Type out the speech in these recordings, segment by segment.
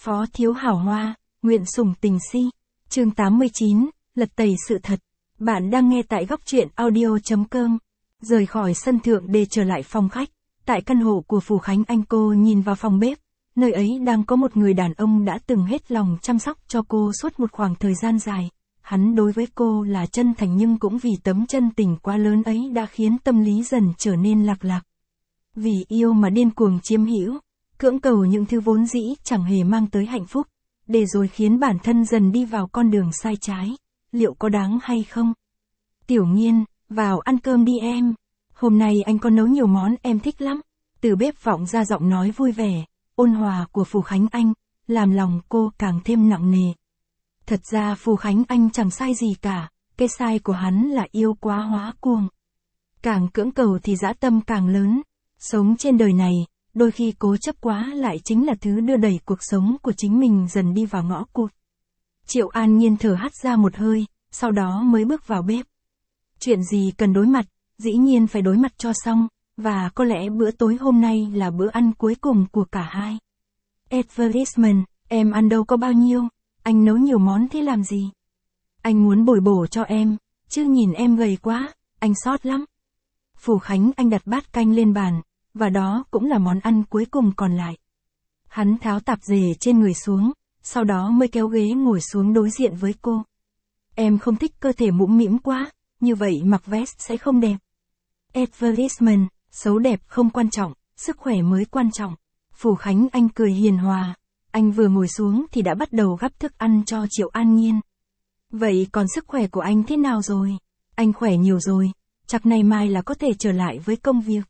Phó thiếu hảo hoa, nguyện sủng tình si. Chương 89, lật tẩy sự thật. Bạn đang nghe tại góc truyện audio.com. Rời khỏi sân thượng để trở lại phòng khách. Tại căn hộ của Phù Khánh Anh, cô nhìn vào phòng bếp. Nơi ấy đang có một người đàn ông đã từng hết lòng chăm sóc cho cô suốt một khoảng thời gian dài. Hắn đối với cô là chân thành, nhưng cũng vì tấm chân tình quá lớn ấy đã khiến tâm lý dần trở nên lạc lạc. Vì yêu mà điên cuồng chiếm hữu, cưỡng cầu những thứ vốn dĩ chẳng hề mang tới hạnh phúc, để rồi khiến bản thân dần đi vào con đường sai trái. Liệu có đáng hay không? Tiểu Nghiên, vào ăn cơm đi em. Hôm nay anh có nấu nhiều món em thích lắm. Từ bếp vọng ra giọng nói vui vẻ, ôn hòa của Phù Khánh Anh, làm lòng cô càng thêm nặng nề. Thật ra Phù Khánh Anh chẳng sai gì cả, cái sai của hắn là yêu quá hóa cuồng. Càng cưỡng cầu thì dã tâm càng lớn. Sống trên đời này, đôi khi cố chấp quá lại chính là thứ đưa đẩy cuộc sống của chính mình dần đi vào ngõ cụt. Triệu An Nhiên thở hắt ra một hơi, sau đó mới bước vào bếp. Chuyện gì cần đối mặt, dĩ nhiên phải đối mặt cho xong, và có lẽ bữa tối hôm nay là bữa ăn cuối cùng của cả hai. Advertisement, em ăn đâu có bao nhiêu, anh nấu nhiều món thế làm gì? Anh muốn bồi bổ cho em, chứ nhìn em gầy quá, anh sót lắm. Phù Khánh Anh đặt bát canh lên bàn, và đó cũng là món ăn cuối cùng còn lại. Hắn tháo tạp dề trên người xuống, sau đó mới kéo ghế ngồi xuống đối diện với cô. Em không thích cơ thể mũm mĩm quá, như vậy mặc vest sẽ không đẹp. Advertisement, xấu đẹp không quan trọng, sức khỏe mới quan trọng. Phù Khánh Anh cười hiền hòa, anh vừa ngồi xuống thì đã bắt đầu gắp thức ăn cho Triệu An Nhiên. Vậy còn sức khỏe của anh thế nào rồi? Anh khỏe nhiều rồi, chắc nay mai là có thể trở lại với công việc.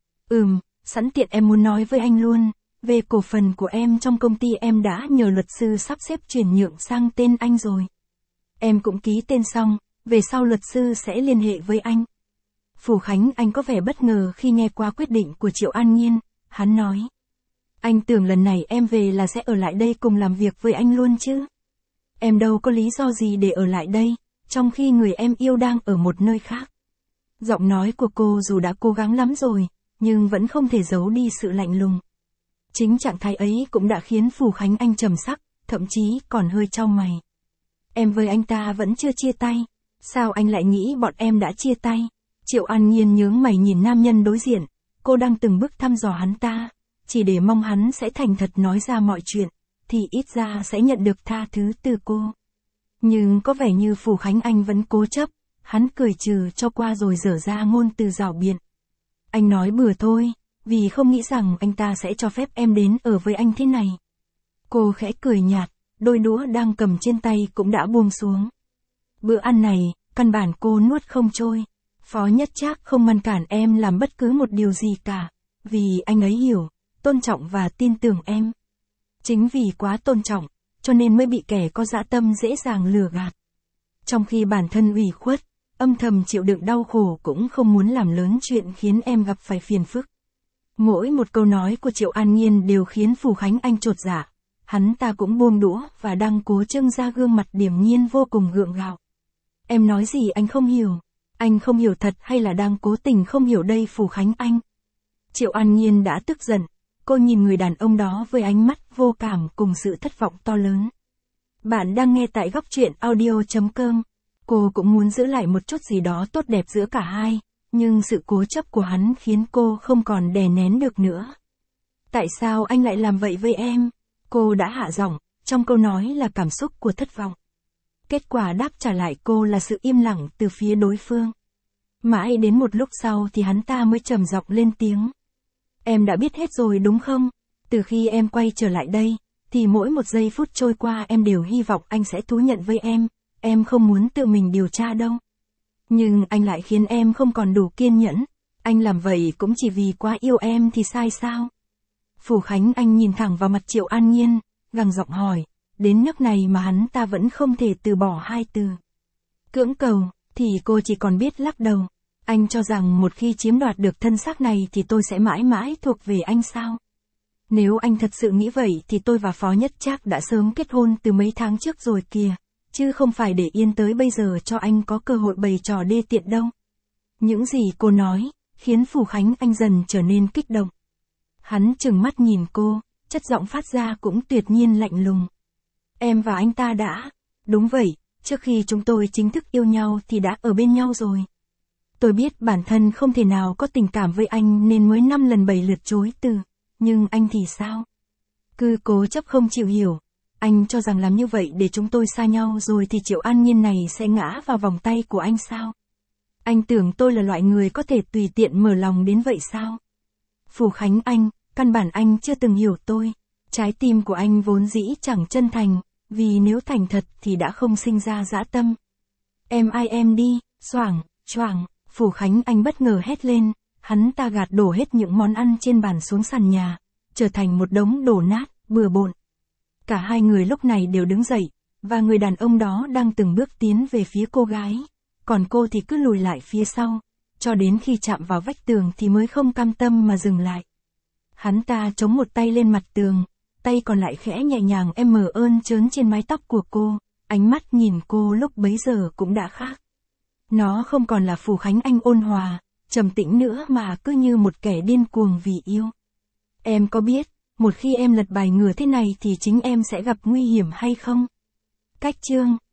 Sẵn tiện em muốn nói với anh luôn, về cổ phần của em trong công ty em đã nhờ luật sư sắp xếp chuyển nhượng sang tên anh rồi. Em cũng ký tên xong, về sau luật sư sẽ liên hệ với anh. Phù Khánh Anh có vẻ bất ngờ khi nghe qua quyết định của Triệu An Nhiên, hắn nói. Anh tưởng lần này em về là sẽ ở lại đây cùng làm việc với anh luôn chứ. Em đâu có lý do gì để ở lại đây, trong khi người em yêu đang ở một nơi khác. Giọng nói của cô dù đã cố gắng lắm rồi, nhưng vẫn không thể giấu đi sự lạnh lùng. Chính trạng thái ấy cũng đã khiến Phù Khánh Anh trầm sắc, thậm chí còn hơi chau mày. Em với anh ta vẫn chưa chia tay, sao anh lại nghĩ bọn em đã chia tay? Triệu An Nhiên nhướng mày nhìn nam nhân đối diện, cô đang từng bước thăm dò hắn ta, chỉ để mong hắn sẽ thành thật nói ra mọi chuyện, thì ít ra sẽ nhận được tha thứ từ cô. Nhưng có vẻ như Phù Khánh Anh vẫn cố chấp, hắn cười trừ cho qua rồi dở ra ngôn từ rảo biện. Anh nói bừa thôi, vì không nghĩ rằng anh ta sẽ cho phép em đến ở với anh thế này. Cô khẽ cười nhạt, đôi đũa đang cầm trên tay cũng đã buông xuống. Bữa ăn này, căn bản cô nuốt không trôi. Phó Nhất Trác không ngăn cản em làm bất cứ một điều gì cả, vì anh ấy hiểu, tôn trọng và tin tưởng em. Chính vì quá tôn trọng, cho nên mới bị kẻ có dã tâm dễ dàng lừa gạt. Trong khi bản thân ủy khuất, âm thầm chịu đựng đau khổ cũng không muốn làm lớn chuyện khiến em gặp phải phiền phức. Mỗi một câu nói của Triệu An Nhiên đều khiến Phù Khánh Anh chột dạ. Hắn ta cũng buông đũa và đang cố trưng ra gương mặt điềm nhiên vô cùng gượng gạo. Em nói gì anh không hiểu? Anh không hiểu thật hay là đang cố tình không hiểu đây Phù Khánh Anh? Triệu An Nhiên đã tức giận, cô nhìn người đàn ông đó với ánh mắt vô cảm cùng sự thất vọng to lớn. Bạn đang nghe tại góc truyện audio.com. Cô cũng muốn giữ lại một chút gì đó tốt đẹp giữa cả hai, nhưng sự cố chấp của hắn khiến cô không còn đè nén được nữa. Tại sao anh lại làm vậy với em? Cô đã hạ giọng, trong câu nói là cảm xúc của thất vọng. Kết quả đáp trả lại cô là sự im lặng từ phía đối phương. Mãi đến một lúc sau thì hắn ta mới trầm giọng lên tiếng. Em đã biết hết rồi đúng không? Từ khi em quay trở lại đây, thì mỗi một giây phút trôi qua em đều hy vọng anh sẽ thú nhận với em không muốn tự mình điều tra đâu. Nhưng anh lại khiến em không còn đủ kiên nhẫn, anh làm vậy cũng chỉ vì quá yêu em thì sai sao? Phù Khánh Anh nhìn thẳng vào mặt Triệu An Nhiên, gằn giọng hỏi, đến nước này mà hắn ta vẫn không thể từ bỏ hai từ. Cưỡng cầu, thì cô chỉ còn biết lắc đầu. Anh cho rằng một khi chiếm đoạt được thân xác này thì tôi sẽ mãi mãi thuộc về anh sao? Nếu anh thật sự nghĩ vậy thì tôi và Phó Nhất Trác đã sớm kết hôn từ mấy tháng trước rồi kìa, chứ không phải để yên tới bây giờ cho anh có cơ hội bày trò đê tiện đâu. Những gì cô nói, khiến Phù Khánh Anh dần trở nên kích động. Hắn trừng mắt nhìn cô, chất giọng phát ra cũng tuyệt nhiên lạnh lùng. Em và anh ta đã, đúng vậy, trước khi chúng tôi chính thức yêu nhau thì đã ở bên nhau rồi. Tôi biết bản thân không thể nào có tình cảm với anh nên mới 5 lần 7 lượt chối từ, nhưng anh thì sao? Cứ cố chấp không chịu hiểu, anh cho rằng làm như vậy để chúng tôi xa nhau rồi thì Triệu An Nhiên này sẽ ngã vào vòng tay của anh sao? Anh tưởng tôi là loại người có thể tùy tiện mở lòng đến vậy sao? Phù Khánh anh, căn bản anh chưa từng hiểu tôi. Trái tim của anh vốn dĩ chẳng chân thành, vì nếu thành thật thì đã không sinh ra dã tâm. Em ai em đi, xoảng, choảng, Phù Khánh anh bất ngờ hét lên, hắn ta gạt đổ hết những món ăn trên bàn xuống sàn nhà, trở thành một đống đổ nát, bừa bộn. Cả hai người lúc này đều đứng dậy, và người đàn ông đó đang từng bước tiến về phía cô gái, còn cô thì cứ lùi lại phía sau, cho đến khi chạm vào vách tường thì mới không cam tâm mà dừng lại. Hắn ta chống một tay lên mặt tường, tay còn lại khẽ nhẹ nhàng ơn trớn trên mái tóc của cô, ánh mắt nhìn cô lúc bấy giờ cũng đã khác. Nó không còn là Phù Khánh anh ôn hòa, trầm tĩnh nữa mà cứ như một kẻ điên cuồng vì yêu. Em có biết, một khi em lật bài ngửa thế này thì chính em sẽ gặp nguy hiểm hay không? Cách chương